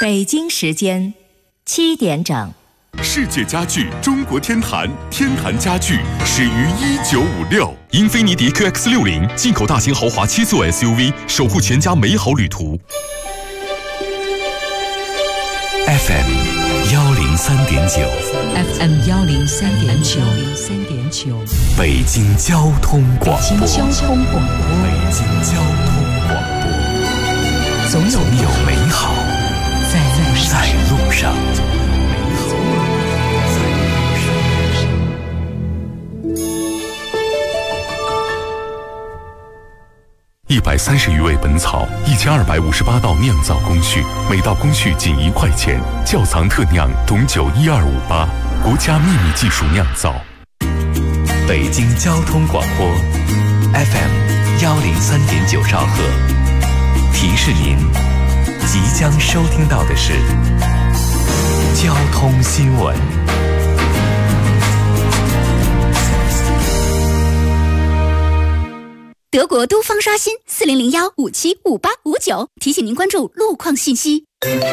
北京时间7点整。 世界家具中国天坛，天坛家具始于1956。英菲尼迪 QX60 进口大型豪华7座 SUV， 守护全家美好旅途。FM 103.9 FM 103.9 北京交通广播。 北京交通广播， 北京交通广播， 总有美好在路上。 130余味本草，1258道酿造工序，每道工序仅1块钱。窖藏特酿董酒12588，国家秘密技术酿造。北京交通广播 FM 103.9兆赫，提示您即将收听到的是交通新闻。 德国都方刷新4001575859，提醒您关注路况信息。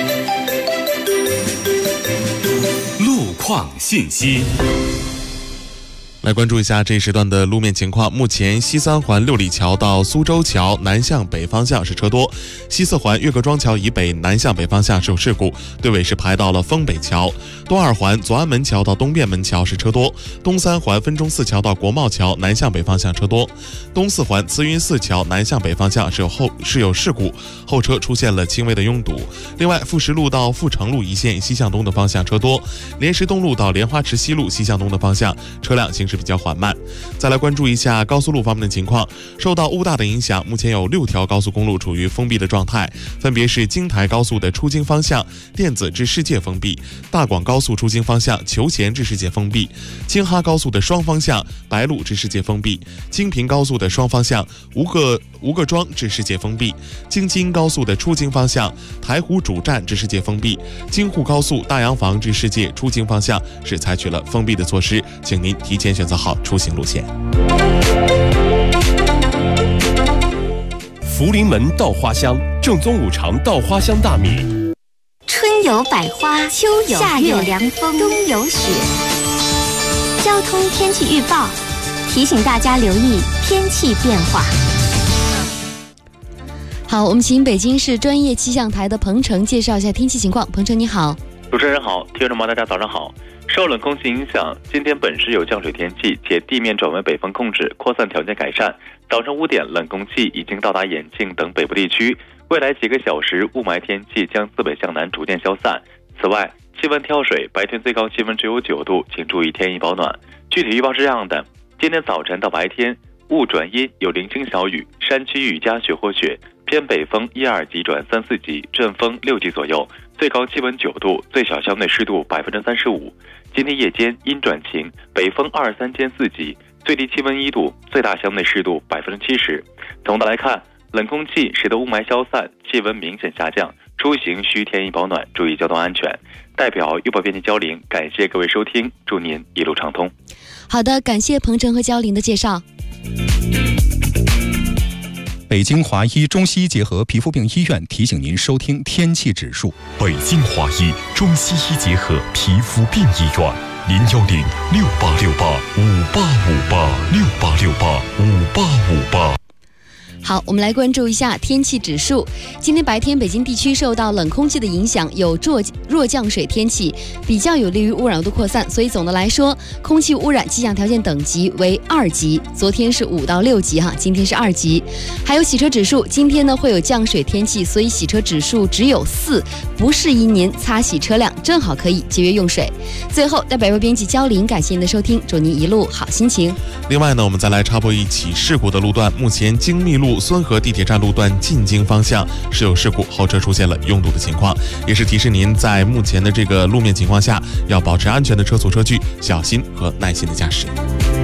路况信息。 来关注一下这一时段的路面情况。目前西三环六里桥到苏州桥南向北方向是车多，西四环岳各庄桥以北南向北方向是有事故，队尾是排到了丰北桥。东二环左安门桥到东便门桥是车多，东三环分钟寺桥到国贸桥南向北方向车多，东四环慈云寺桥南向北方向是有事故，后车出现了轻微的拥堵。另外，富石路到阜成路一线西向东的方向车多，莲石东路到莲花池西路西向东的方向车辆行驶比较缓慢。再来关注一下高速路方面的情况，受到乌大的影响，目前有6条高速公路处于封闭的状态，分别是京台高速的出京方向电子至世界封闭，大广高速出京方向求贤至世界封闭，京哈高速的双方向白鹿至世界封闭，京平高速的双方向吴各庄至世界封闭，京津高速的出京方向台湖主站至世界封闭，京沪高速大洋房至世界出京方向是采取了封闭的措施，请您提前选择好出行路线。 福临门稻花香，正宗五常稻花香大米。 春有百花，秋有夏有凉风，冬有雪。交通天气预报提醒大家留意天气变化。 好，我们请北京市专业气象台的彭程介绍一下天气情况。彭程你好。 主持人好，听众们大家早上好。受冷空气影响，今天本市有降水天气，且地面转为北风控制，扩散条件改善。早晨5点，冷空气已经到达延庆等北部地区，未来几个小时雾霾天气将自北向南逐渐消散。此外，气温跳水，白天最高气温只有9度，请注意添衣保暖。具体预报是这样的：今天早晨到白天雾转阴，有零星小雨，山区雨夹雪或雪，偏北风1、2级转3、4级，阵风6级左右，最高气温9度，最小相对湿度35%。今天夜间阴转晴，北风2、3兼4级，最低气温1度，最大相对湿度70%。总的来看，冷空气使得雾霾消散，气温明显下降，出行需添衣保暖，注意交通安全。代表预报编辑焦玲，感谢各位收听，祝您一路畅通。 好的，感谢彭程和焦玲的介绍。 北京华医中西医结合皮肤病医院提醒您收听天气指数。 北京华医中西医结合皮肤病医院，0106868585858，68685858。 好，我们来关注一下天气指数。今天白天北京地区受到冷空气的影响，有弱降水天气，比较有利于污染物的扩散，所以总的来说，空气污染气象条件等级为2级。昨天是5到6级哈，今天是2级。还有洗车指数，今天呢会有降水天气，所以洗车指数只有4，不适宜您擦洗车辆，正好可以节约用水。最后，代表编辑焦玲，感谢您的收听，祝您一路好心情。 另外呢，我们再来插播一起事故的路段，目前京密路孙河地铁站路段进京方向是有事故，后车出现了拥堵的情况，也是提示您在目前的这个路面情况下，要保持安全的车速车距，小心和耐心的驾驶。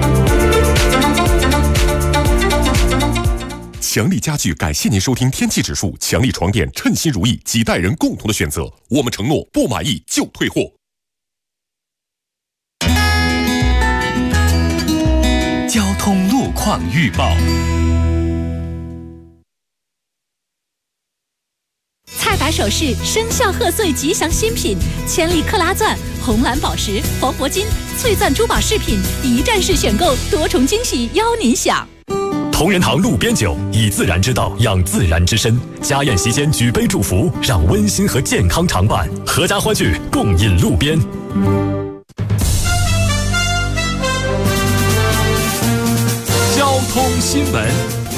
强力家具感谢您收听天气指数，强力床垫称心如意，几代人共同的选择，我们承诺不满意就退货。 交通路况预报。 蔡白卡首饰生肖贺岁吉祥新品，千里克拉钻、红蓝宝石、防铂金、翠钻珠宝饰品，一站式选购，多重惊喜邀您享。 同仁堂路边酒，以自然之道养自然之身。家宴席间举杯祝福，让温馨和健康常伴。阖家欢聚，共饮路边。 交通新闻。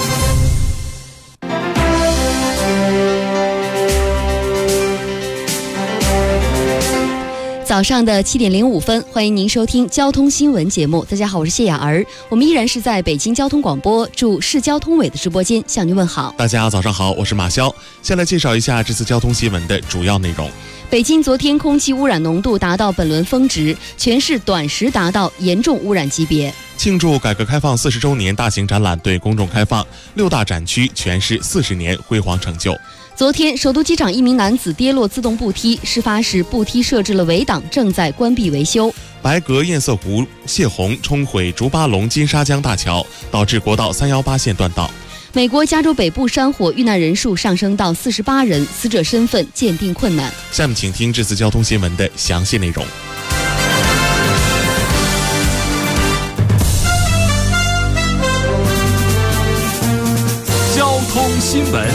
早上的7点05分，欢迎您收听交通新闻节目。大家好，我是谢雅儿，我们依然是在北京交通广播驻市交通委的直播间向您问好。 大家早上好，我是马潇。先来介绍一下这次交通新闻的主要内容。 北京昨天空气污染浓度达到本轮峰值，全市短时达到严重污染级别。 庆祝改革开放40周年大型展览对公众开放，6大展区诠释40年辉煌成就。 昨天，首都机场一名男子跌落自动步梯，事发时步梯设置了围挡，正在关闭维修。 白河堰塞湖泄洪冲毁竹巴龙金沙江大桥，导致国道318线断道。 美国加州北部山火遇难人数上升到48人，死者身份鉴定困难。 下面请听这次交通新闻的详细内容。 交通新闻。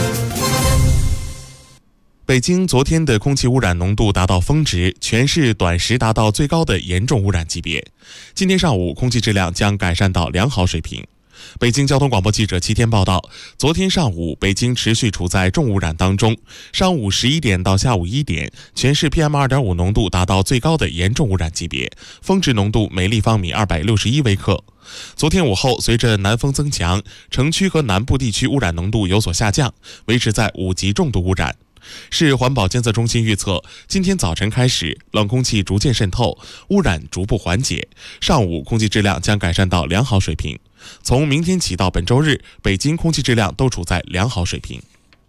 北京昨天的空气污染浓度达到峰值，全市短时达到最高的严重污染级别。今天上午，空气质量将改善到良好水平。北京交通广播记者齐天报道，昨天上午，北京持续处在重污染当中。上午11点到下午1点，全市 PM2.5 浓度达到最高的严重污染级别，峰值浓度每立方米261微克。昨天午后，随着南风增强，城区和南部地区污染浓度有所下降，维持在5级重度污染。市环保监测中心预测，今天早晨开始，冷空气逐渐渗透，污染逐步缓解，上午空气质量将改善到良好水平。从明天起到本周日，北京空气质量都处在良好水平。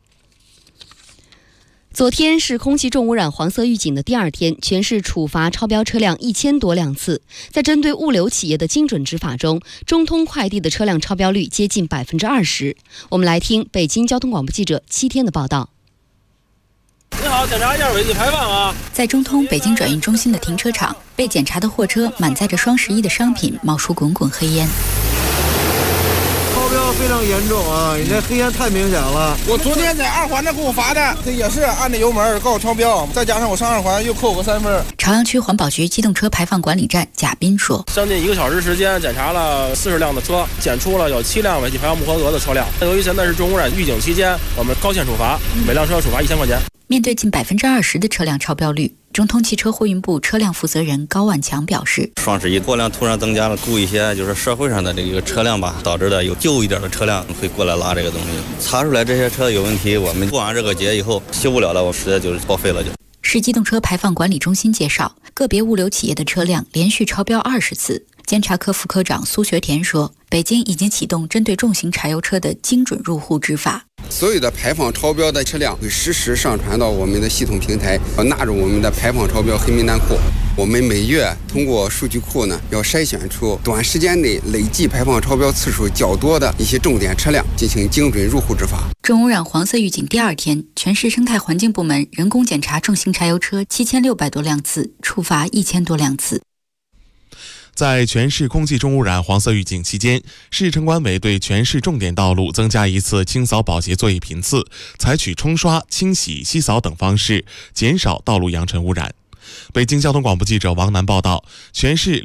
昨天是空气重污染黄色预警的第2天，全市处罚超标车辆1000多辆次。在针对物流企业的精准执法中，中通快递的车辆超标率接近20%。我们来听北京交通广播记者7天的报道。 你好，检查一下尾气排放啊！ 在中通北京转运中心的停车场，被检查的货车满载着双11的商品，冒出滚滚黑烟。 超标非常严重啊！你这黑烟太明显了。 我昨天在2环那给我罚的，这也是按着油门告超标，再加上我上2环又扣个3分。 朝阳区环保局机动车排放管理站贾斌说， 将近1个小时时间检查了40辆的车，检出了有7辆尾气排放不合格的车辆。由于现在是重污染预警期间，我们高限处罚，每辆车处罚1000块钱。 面对近20%的车辆超标率，中通汽车货运部车辆负责人高万强表示， 双11货量突然增加了，雇一些就是社会上的这个车辆吧，导致的有旧一点的车辆会过来拉这个东西，查出来这些车有问题，我们过完这个节以后修不了了，我直接就是报废了就。 市机动车排放管理中心介绍，个别物流企业的车辆连续超标20次。监察科副科长苏学田说，北京已经启动针对重型柴油车的精准入户执法。 所有的排放超标的车辆会实时上传到我们的系统平台，要纳入我们的排放超标黑名单库。我们每月通过数据库呢，要筛选出短时间内累计排放超标次数较多的一些重点车辆，进行精准入户执法。 重污染黄色预警第2天，全市生态环境部门人工检查重型柴油车7600多辆次，处罚1000多辆次。 在全市空气重污染黄色预警期间，市城管委对全市重点道路增加一次清扫保洁作业频次，采取冲刷、清洗、吸扫等方式，减少道路扬尘污染。北京交通广播记者王楠报道，全市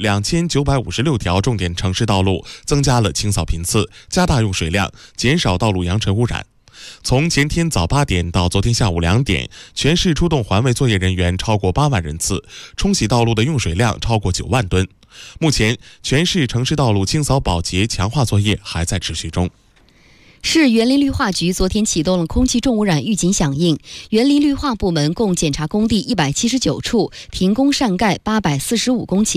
2956条重点城市道路增加了清扫频次，加大用水量，减少道路扬尘污染。从前天早8点到昨天下午2点，全市出动环卫作业人员超过8万人次，冲洗道路的用水量超过9万吨。目前，全市城市道路清扫保洁强化作业还在持续中。 市园林绿化局昨天启动了空气重污染预警响应，园林绿化部门共检查工地179处，停工上盖845公顷。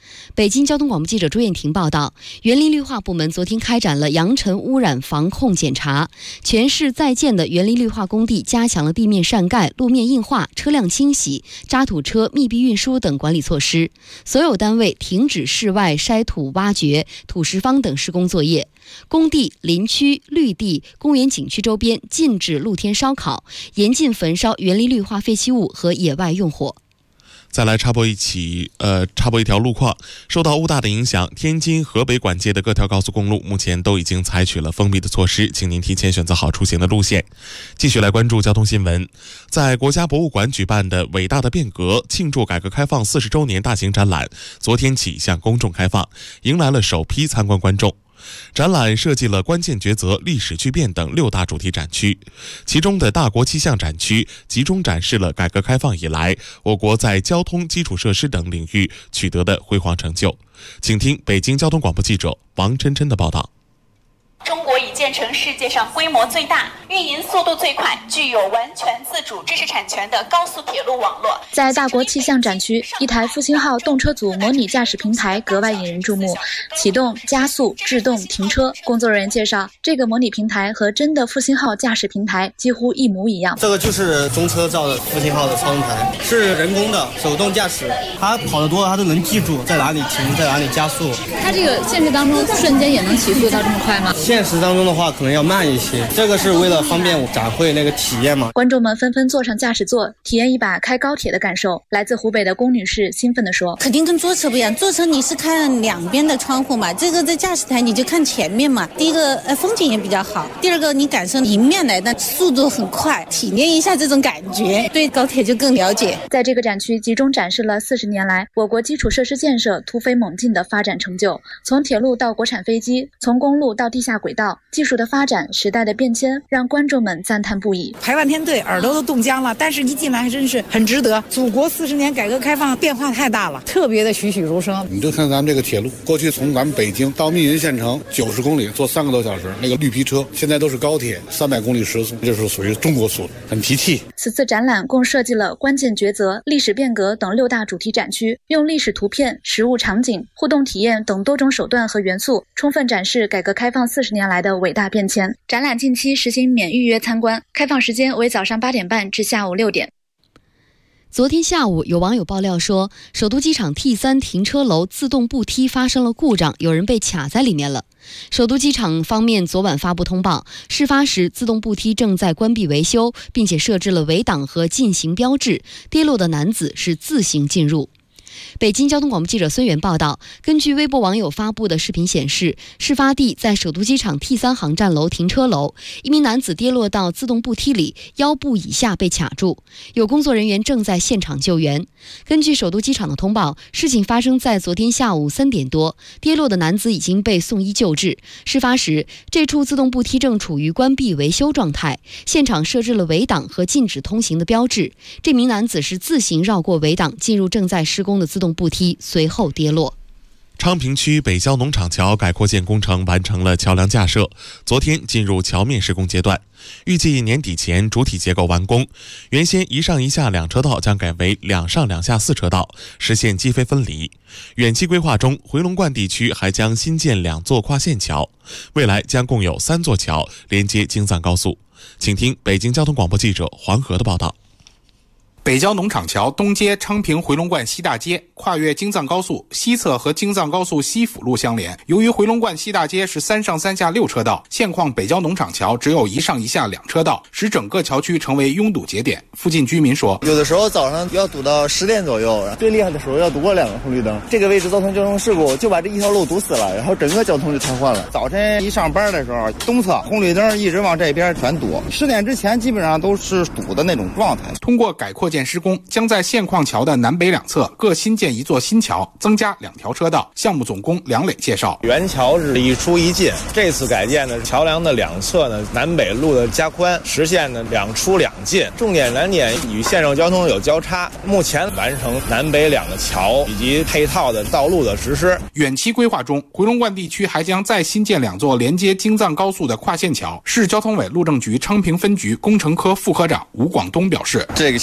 北京交通广播记者朱艳婷报道，园林绿化部门昨天开展了扬尘污染防控检查，全市在建的园林绿化工地加强了地面上盖、路面硬化、车辆清洗、渣土车密闭运输等管理措施，所有单位停止室外筛土、挖掘、土石方等施工作业。工地、林区、绿地、公园景区周边禁止露天烧烤，严禁焚烧园林绿化废弃物和野外用火。 再来插播一条路况。受到雾大的影响，天津河北管界的各条高速公路目前都已经采取了封闭的措施，请您提前选择好出行的路线。继续来关注交通新闻。在国家博物馆举办的伟大的变革庆祝改革开放40周年大型展览昨天起向公众开放，迎来了首批参观观众。展览设计了关键抉择、历史巨变等6大主题展区，其中的大国气象展区集中展示了改革开放以来我国在交通基础设施等领域取得的辉煌成就。请听北京交通广播记者王琛琛的报道。 中国已建成世界上规模最大、运营速度最快、具有完全自主知识产权的高速铁路网络。 在大国气象展区，一台复兴号动车组模拟驾驶平台格外引人注目。启动、加速、制动、停车，工作人员介绍，这个模拟平台和真的复兴号驾驶平台几乎一模一样。 这个就是中车造的复兴号的操纵台，是人工的手动驾驶，它跑得多了，它都能记住在哪里停，在哪里加速。 它这个现实当中瞬间也能起速到这么快吗？ 现实当中的话可能要慢一些，这个是为了方便展会那个体验嘛。 观众们纷纷坐上驾驶座，体验一把开高铁的感受。来自湖北的龚女士兴奋地说：“ 肯定跟坐车不一样，坐车你是看两边的窗户嘛，这个在驾驶台你就看前面嘛。第一个风景也比较好，第二个你感受迎面来的速度很快，体验一下这种感觉，对高铁就更了解。” 在这个展区集中展示了40年来我国基础设施建设突飞猛进的发展成就，从铁路到国产飞机，从公路到地下轨道，技术的发展、时代的变迁，让观众们赞叹不已。 排完天队，耳朵都冻僵了，但是一进来还真是很值得。祖国40年改革开放变化太大了，特别的栩栩如生。 你就看咱们这个铁路，过去从咱们北京到密云县城90公里，坐3个多小时，那个绿皮车，现在都是高铁，300公里时速，这是属于中国速度，很提气。 此次展览共设计了关键抉择、历史变革等6大主题展区，用历史图片、实物场景、互动体验等多种手段和元素，充分展示改革开放40年来的伟大变迁。展览近期实行免预约参观，开放时间为早上8点半至下午6点。 昨天下午，有网友爆料说，首都机场 T3 停车楼自动步梯发生了故障，有人被卡在里面了。首都机场方面昨晚发布通报，事发时自动步梯正在关闭维修，并且设置了围挡和禁行标志，跌落的男子是自行进入。北京交通广播记者孙源报道，根据微博网友发布的视频显示，事发地在首都机场 T3 航站楼停车楼，一名男子跌落到自动步梯里，腰部以下被卡住，有工作人员正在现场救援。根据首都机场的通报，事情发生在昨天下午3点多，跌落的男子已经被送医救治。事发时，这处自动步梯正处于关闭维修状态，现场设置了围挡和禁止通行的标志。这名男子是自行绕过围挡，进入正在施工的自动步梯，随后跌落。 昌平区北郊农场桥改扩建工程完成了桥梁架设，昨天进入桥面施工阶段，预计年底前主体结构完工。原先1上1下2车道将改为2上2下4车道，实现机非分离。远期规划中，回龙观地区还将新建2座跨线桥，未来将共有3座桥连接京藏高速。请听北京交通广播记者黄河的报道。 北郊农场桥东接昌平回龙观西大街，跨越京藏高速，西侧和京藏高速西辅路相连。由于回龙观西大街是3上3下6车道，现况北郊农场桥只有1上1下2车道，使整个桥区成为拥堵节点。附近居民说， 有的时候早上要堵到10点左右，最厉害的时候要堵过2个红绿灯。这个位置造成交通事故，就把这一条路堵死了，然后整个交通就瘫痪了。早晨一上班的时候，东侧红绿灯一直往这边全堵，10点之前基本上都是堵的那种状态。 通过改扩建施工，将在现况桥的南北2侧各新建1座新桥，增加2条车道。项目总工梁磊介绍， 原桥是一出一进，这次改建呢，桥梁的2侧呢南北路的加宽，实现呢2出2进，重点难点与线上交通有交叉。目前完成南北2个桥以及配套的道路的实施。 远期规划中，回龙观地区还将再新建2座连接京藏高速的跨线桥。市交通委路政局昌平分局工程科副科长吴广东表示， 这个桥计划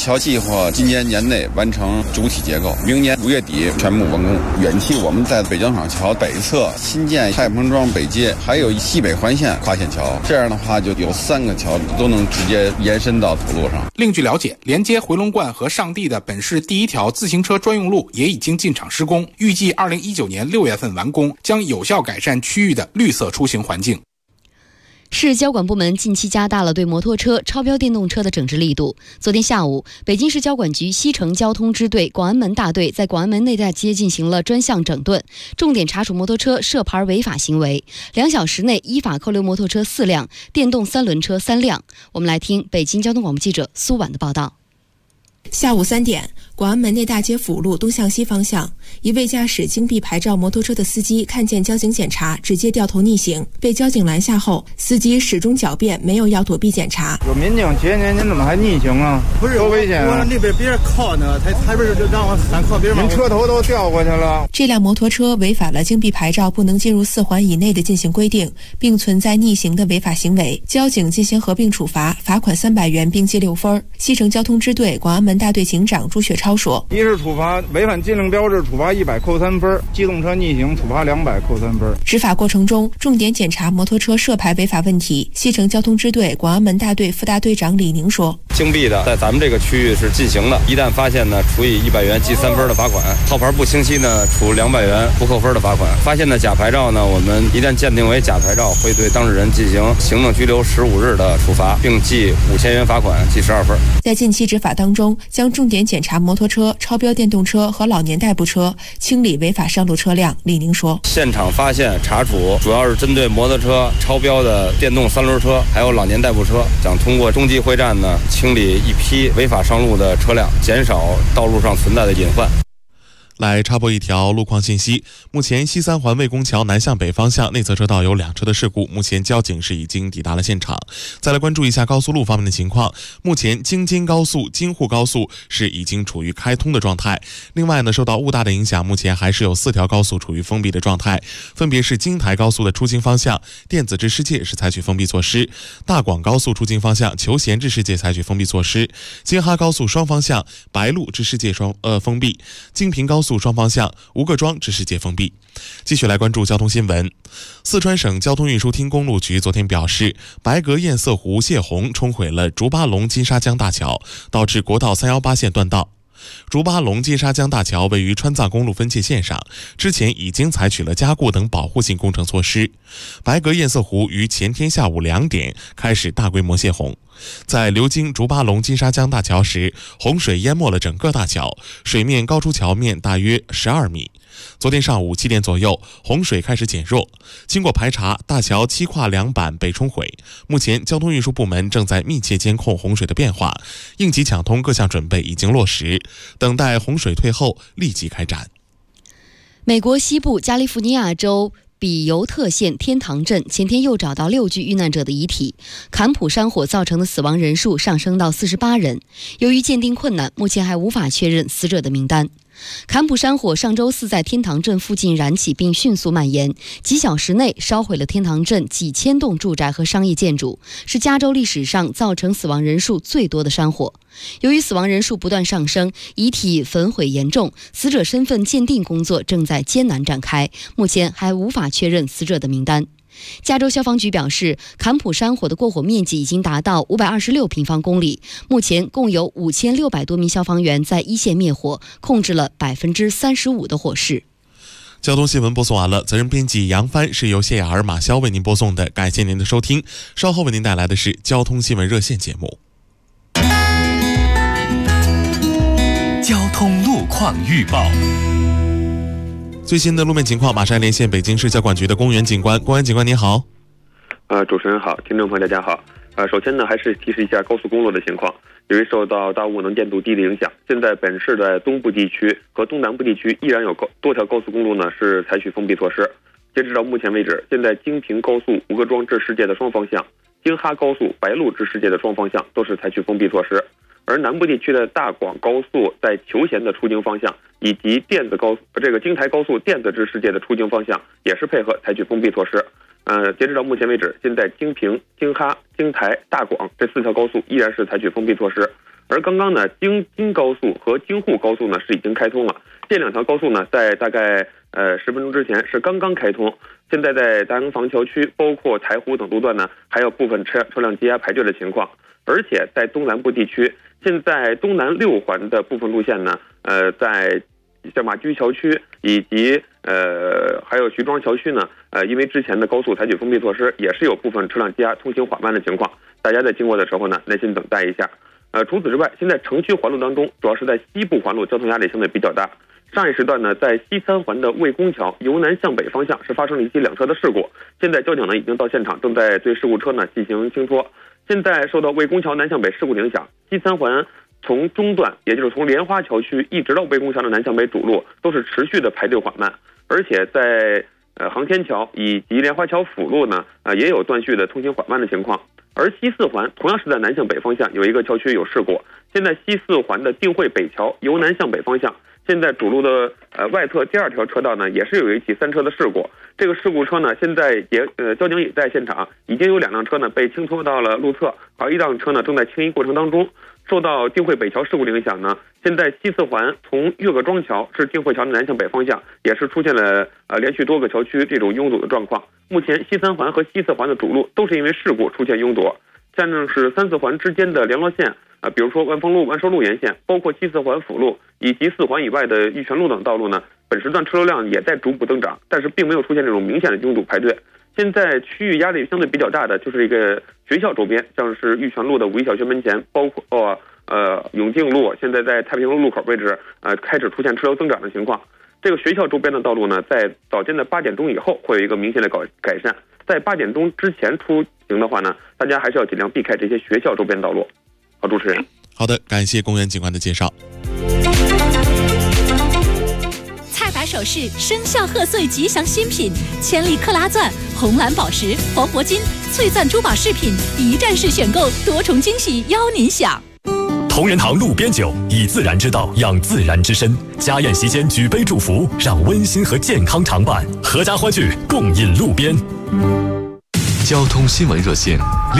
话，今年年内完成主体结构，明年5月底全部完工。远期我们在北交厂桥北侧新建太平庄北街，还有西北环线跨线桥，这样的话就有3个桥都能直接延伸到土路上。 另据了解，连接回龙观和上地的本市第1条自行车专用路也已经进场施工，预计2019年6月份完工，将有效改善区域的绿色出行环境。 市交管部门近期加大了对摩托车、超标电动车的整治力度。昨天下午，北京市交管局西城交通支队广安门大队在广安门内大街进行了专项整顿，重点查处摩托车涉牌违法行为，2小时内依法扣留摩托车4辆，电动3轮车3辆。我们来听北京交通广播记者苏婉的报道。 下午3点，广安门内大街辅路东向西方向，一位驾驶京 B 牌照摩托车的司机看见交警检查，直接掉头逆行，被交警拦下后，司机始终狡辩，没有要躲避检查。 有民警截您，您怎么还逆行啊？不是多危险啊！我那边别人靠呢，他不是就让我反靠别人，您车头都掉过去了。 这辆摩托车违反了京 B 牌照不能进入4环以内的进行规定，并存在逆行的违法行为，交警进行合并处罚，罚款300元，并记6分。西城交通支队广安门大队警长朱雪超说： 一是处罚违反禁令标志，处罚100扣3分；机动车逆行处罚200扣3分。 执法过程中，重点检查摩托车涉牌违法问题。西城交通支队广安门大队副大队长李宁说： 京 B 的在咱们这个区域是进行的，一旦发现呢，处以100元记3分的罚款；套牌不清晰呢，处200元不扣分的罚款。发现的假牌照呢，我们一旦鉴定为假牌照，会对当事人进行行政拘留15日的处罚，并记5000元罚款，记12分。 在近期执法当中，将重点检查摩托车、超标电动车和老年代步车，清理违法上路车辆。李宁说： 现场发现查处主要是针对摩托车、超标的电动3轮车，还有老年代步车，想通过中级会战呢，清理一批违法上路的车辆，减少道路上存在的隐患。 来插播一条路况信息，目前西3环魏公桥南向北方向内侧车道有2车的事故，目前交警是已经抵达了现场。再来关注一下高速路方面的情况，目前京津高速、京沪高速是已经处于开通的状态。另外呢，受到雾大的影响，目前还是有4条高速处于封闭的状态，分别是京台高速的出京方向电子至世界是采取封闭措施，大广高速出京方向求贤至世界采取封闭措施，京哈高速双方向白鹿至世界封闭，京平高速双方向吴各庄至世界封闭。继续来关注交通新闻，四川省交通运输厅公路局昨天表示，白格堰塞湖泄洪冲毁了竹巴龙金沙江大桥，导致国道318线断道。竹巴龙金沙江大桥位于川藏公路分界线上，之前已经采取了加固等保护性工程措施。白格堰塞湖于前天下午2点开始大规模泄洪，在流经竹巴龙金沙江大桥时，洪水淹没了整个大桥，水面高出桥面大约12米。昨天上午7点左右，洪水开始减弱，经过排查，大桥7跨2板被冲毁。目前交通运输部门正在密切监控洪水的变化，应急抢通各项准备已经落实，等待洪水退后立即开展。 美国西部加利福尼亚州比尤特县天堂镇前天又找到6具遇难者的遗体，坎普山火造成的死亡人数上升到48人。由于鉴定困难，目前还无法确认死者的名单。坎普山火上周4在天堂镇附近燃起并迅速蔓延，几小时内烧毁了天堂镇几千栋住宅和商业建筑，是加州历史上造成死亡人数最多的山火。由于死亡人数不断上升，遗体焚毁严重，死者身份鉴定工作正在艰难展开，目前还无法确认死者的名单。加州消防局表示，坎普山火的过火面积已经达到526平方公里，目前共有5600多名消防员在一线灭火，控制了35%的火势。 交通新闻播送完了，责任编辑杨帆，是由谢雅儿、马潇为您播送的，感谢您的收听。稍后为您带来的是交通新闻热线节目。 交通路况预报。 最新的路面情况，马上连线北京市交管局的公园警官。公园警官您好。 主持人好，听众朋友大家好。首先呢，还是提示一下高速公路的情况。由于受到大雾能见度低的影响，现在本市的东部地区和东南部地区依然有多条高速公路呢是采取封闭措施。截止到目前为止，现在京平高速吴各庄至世界的双方向，京哈高速白鹿至世界的双方向都是采取封闭措施。而南部地区的大广高速在求贤的出京方向，以及京台高速电子至世界的出京方向，也是配合采取封闭措施。 截止到目前为止，现在京平、京哈、京台、大广这4条高速依然是采取封闭措施。而刚刚呢，京津高速和京沪高速呢是已经开通了。这2条高速呢，在大概10分钟之前是刚刚开通。现在在大洋房桥区，包括台湖等路段呢，还有部分车辆积压排队的情况。而且在东南部地区，现在东南6环的部分路线呢，在像马驹桥区以及还有徐庄桥区呢，因为之前的高速采取封闭措施，也是有部分车辆积压、通行缓慢的情况。大家在经过的时候呢，耐心等待一下。除此之外，现在城区环路当中，主要是在西部环路交通压力相对比较大。上一时段呢，在西3环的魏公桥由南向北方向是发生了一起2车的事故，现在交警呢已经到现场，正在对事故车呢进行清拖。现在受到魏公桥南向北事故的影响，西3环从中段，也就是从莲花桥区一直到魏公桥的南向北主路，都是持续的排队缓慢，而且在航天桥以及莲花桥辅路呢，也有断续的通行缓慢的情况。而西4环同样是在南向北方向，有一个桥区有事故。现在西4环的定慧北桥由南向北方向，现在主路的外侧第2条车道呢，也是有一起3车的事故。这个事故车呢，现在也交警也在现场，已经有2辆车呢被清拖到了路侧，而1辆车呢正在清移过程当中。受到定慧北桥事故的影响呢，现在西4环从岳各庄桥至定慧桥的南向北方向，也是出现了连续多个桥区这种拥堵的状况。目前西3环和西4环的主路都是因为事故出现拥堵，像是3、4环之间的联络线比如说万丰路、万寿路沿线，包括西4环辅路以及4环以外的玉泉路等道路呢，本时段车流量也在逐步增长，但是并没有出现这种明显的拥堵排队。现在区域压力相对比较大的就是一个学校周边，像是玉泉路的5一小学门前，包括永定路，现在在太平路路口位置开始出现车流增长的情况。这个学校周边的道路呢，在早间的8点钟以后会有一个明显的改善，在8点钟之前出行的话呢，大家还是要尽量避开这些学校周边道路。好，主持人。 好的，感谢公园警官的介绍。 菜百首饰生肖贺岁吉祥新品，千里克拉钻、红蓝宝石、黄铂金、翠钻珠宝饰品，一站式选购，多重惊喜邀您享。 同仁堂路边酒，以自然之道养自然之身。家宴席间举杯祝福，让温馨和健康常伴，阖家欢聚，共饮路边。 交通新闻热线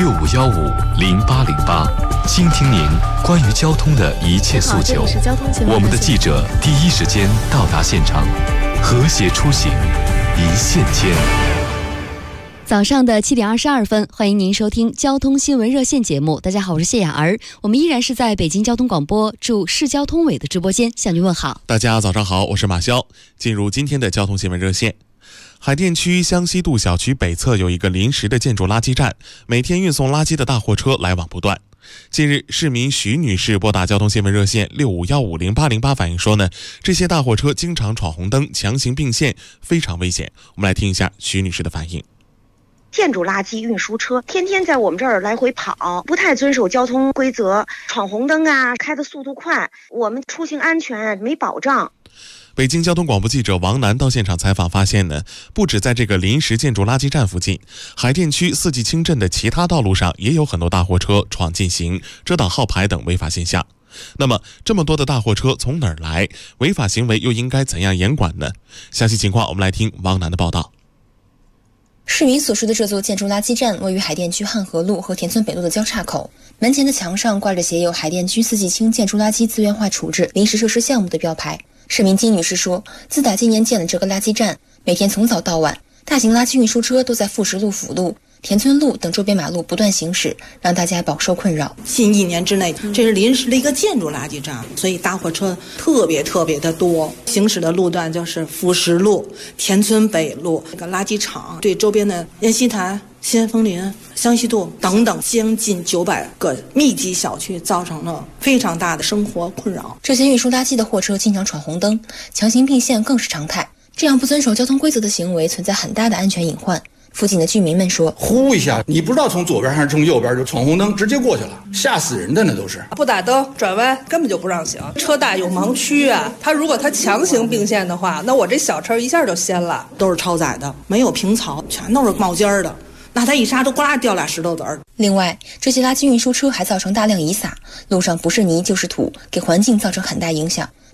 65150808，倾听您关于交通的一切诉求。我们的记者第一时间到达现场，和谐出行，一线牵。 早上的7点22分，欢迎您收听交通新闻热线节目。大家好，我是谢雅儿，我们依然是在北京交通广播驻市交通委的直播间向您问好。 大家早上好，我是马潇。进入今天的交通新闻热线。海淀区香溪渡小区北侧有一个临时的建筑垃圾站，每天运送垃圾的大货车来往不断。近日，市民徐女士拨打交通新闻热线65150808反映说呢，这些大货车经常闯红灯、强行并线，非常危险。我们来听一下徐女士的反应。 建筑垃圾运输车天天在我们这儿来回跑，不太遵守交通规则，闯红灯啊，开的速度快，我们出行安全没保障。 北京交通广播记者王楠到现场采访发现呢，不止在这个临时建筑垃圾站附近，海淀区四季青镇的其他道路上也有很多大货车闯禁行、遮挡号牌等违法现象。那么这么多的大货车从哪儿来？违法行为又应该怎样严管呢？详细情况我们来听王楠的报道。 市民所说的这座建筑垃圾站位于海淀区汉河路和田村北路的交叉口，门前的墙上挂着写有海淀区四季青建筑垃圾资源化处置临时设施项目的标牌。市民金女士说，自打今年建了这个垃圾站，每天从早到晚，大型垃圾运输车都在富实路辅路、田村路等周边马路不断行驶，让大家饱受困扰。 近1年之内，这是临时的一个建筑垃圾站，所以大货车特别的多。行驶的路段就是富实路、田村北路，这个垃圾场对周边的延禧潭、西安枫林、香溪渡等等将近900个密集小区造成了非常大的生活困扰。 这些运输垃圾的货车经常闯红灯，强行并线更是常态。这样不遵守交通规则的行为存在很大的安全隐患。附近的居民们说， 呼一下，你不知道从左边还是从右边，就闯红灯直接过去了，吓死人的那都是。 不打灯转弯根本就不让行，车大有盲区啊，如果他强行并线的话，那我这小车一下就掀了。 都是超载的，没有平槽，全都是冒尖的，那他一刹都呱啦掉俩石头子儿。 另外，这些垃圾运输车还造成大量遗撒，路上不是泥就是土，给环境造成很大影响。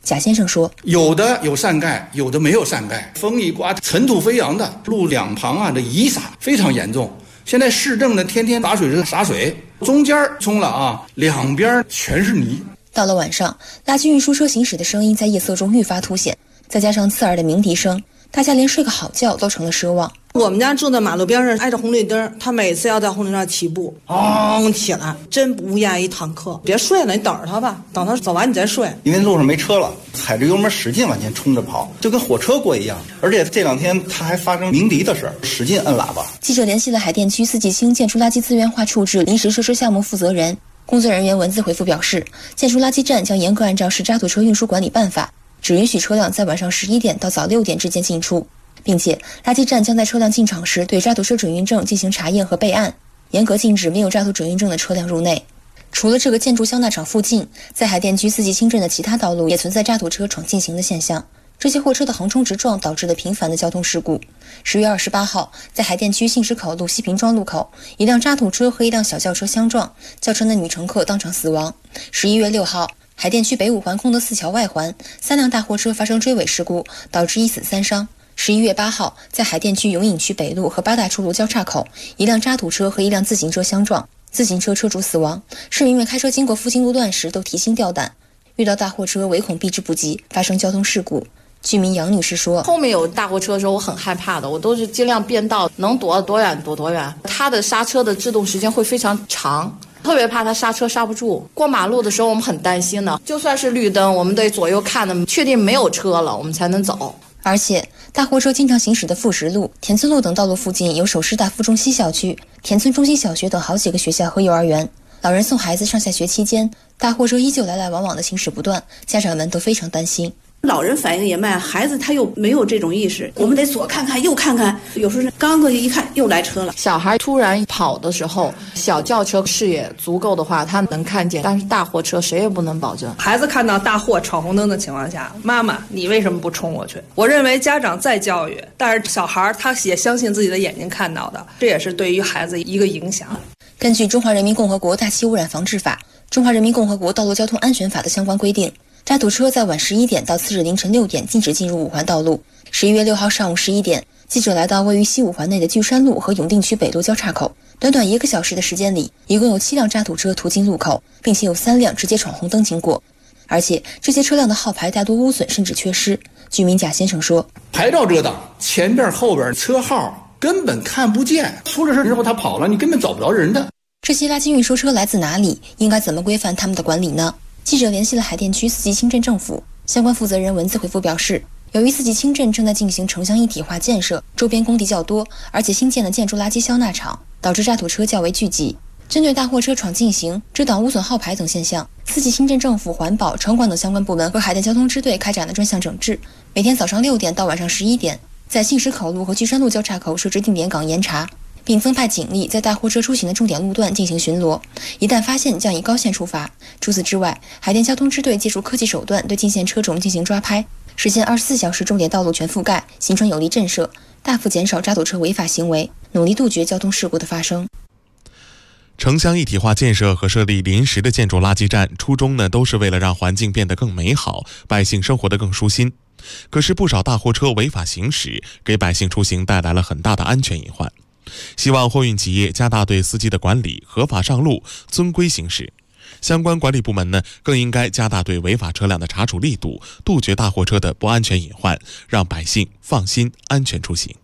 贾先生说， 有的有扇盖，有的没有扇盖，风一刮尘土飞扬的，路两旁这遗洒非常严重。现在市政呢天天打水是洒水，中间冲了两边全是泥。 到了晚上，垃圾运输车行驶的声音在夜色中愈发凸显，再加上刺耳的鸣笛声，大家连睡个好觉都成了奢望。 我们家住在马路边上，挨着红绿灯，他每次要在红绿灯起步，起来，真不亚于坦克。别睡了，你等着他吧，等他走完你再睡。 因为路上没车了，踩着油门使劲往前冲着跑，就跟火车过一样。而且这2天他还发生鸣笛的事儿，使劲摁喇叭。 记者联系了海淀区四季青建筑垃圾资源化处置临时设施项目负责人，工作人员文字回复表示，建筑垃圾站将严格按照市渣土车运输管理办法，只允许车辆在晚上11点到早6点之间进出，并且垃圾站将在车辆进场时对渣土车准运证进行查验和备案，严格禁止没有渣土准运证的车辆入内。除了这个建筑消纳厂附近，在海淀区四季青镇的其他道路也存在渣土车闯禁行的现象，这些货车的横冲直撞导致了频繁的交通事故。10月28号，在海淀区信实口路西平庄路口，一辆渣土车和一辆小轿车相撞，轿车的女乘客当场死亡。11月6号，海淀区北五环空德寺桥外环，3辆大货车发生追尾事故，导致1死3伤。11月8号，在海淀区永颍区北路和八大出路交叉口，一辆渣土车和一辆自行车相撞，自行车车主死亡。市民们开车经过附近路段时都提心吊胆，遇到大货车唯恐避之不及，发生交通事故。居民杨女士说， 后面有大货车的时候我很害怕的，我都是尽量变道，能躲多远躲多远。它的刹车的制动时间会非常长，特别怕它刹车刹不住。过马路的时候我们很担心的，就算是绿灯我们得左右看的，确定没有车了我们才能走。 而且大货车经常行驶的富实路、田村路等道路附近有首师大附中西校区、田村中心小学等好几个学校和幼儿园，老人送孩子上下学期间，大货车依旧来来往往的行驶不断，家长们都非常担心。 老人反应也慢，孩子他又没有这种意识，我们得左看看右看看，有时候刚过去一看又来车了。 小孩突然跑的时候，小轿车视野足够的话他能看见，但是大货车谁也不能保证。 孩子看到大货闯红灯的情况下，妈妈你为什么不冲过去？我认为家长再教育，但是小孩他也相信自己的眼睛看到的，这也是对于孩子一个影响。 根据《中华人民共和国大气污染防治法》、《中华人民共和国道路交通安全法》的相关规定，渣土车在晚11点到次日凌晨6点禁止进入五环道路。11月6号上午11点，记者来到位于西五环内的巨山路和永定区北路交叉口，短短1个小时的时间里，一共有7辆渣土车途经路口，并且有3辆直接闯红灯经过，而且这些车辆的号牌大多污损甚至缺失。居民贾先生说， 牌照遮挡，前边后边车号根本看不见，出了事之后他跑了，你根本找不着人的。 这些垃圾运输车来自哪里？应该怎么规范他们的管理呢？记者联系了海淀区四季青镇政府，相关负责人文字回复表示，由于四季青镇正在进行城乡一体化建设，周边工地较多，而且新建了建筑垃圾消纳厂，导致渣土车较为聚集。针对大货车闯禁行、遮挡污损号牌等现象，四季青镇政府、环保、城管等相关部门和海淀交通支队开展了专项整治，每天早上6点到晚上11点，在信实口路和巨山路交叉口设置定点岗严查，并分派警力在大货车出行的重点路段进行巡逻，一旦发现将以高限处罚。除此之外，海淀交通支队借助科技手段对进线车种进行抓拍，实现24小时重点道路全覆盖，形成有力震慑，大幅减少渣土车违法行为，努力杜绝交通事故的发生。 城乡一体化建设和设立临时的建筑垃圾站，初衷呢都是为了让环境变得更美好，百姓生活得更舒心。可是不少大货车违法行驶，给百姓出行带来了很大的安全隐患。希望货运企业加大对司机的管理，合法上路，遵规行驶。相关管理部门呢，更应该加大对违法车辆的查处力度，杜绝大货车的不安全隐患，让百姓放心安全出行。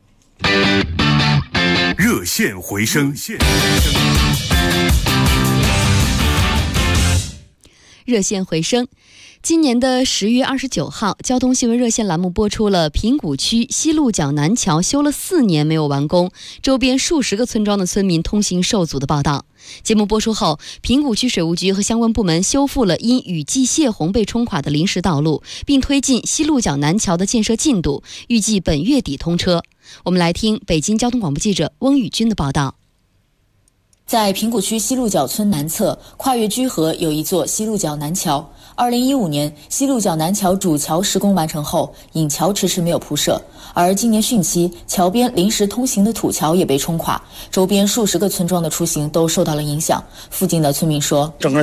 热线回声。 热线回声。今年的10月29号，交通新闻热线栏目播出了平谷区西路角南桥修了4年没有完工，周边数十个村庄的村民通行受阻的报道。节目播出后，平谷区水务局和相关部门修复了因雨季泄洪被冲垮的临时道路，并推进西路角南桥的建设进度，预计本月底通车。我们来听北京交通广播记者翁宇军的报道。 在平谷区西路角村南侧跨越居河有一座西路角南桥。2015年，西路角南桥主桥施工完成后，引桥迟迟没有铺设，而今年汛期，桥边临时通行的土桥也被冲垮，周边数十个村庄的出行都受到了影响。附近的村民说， 整个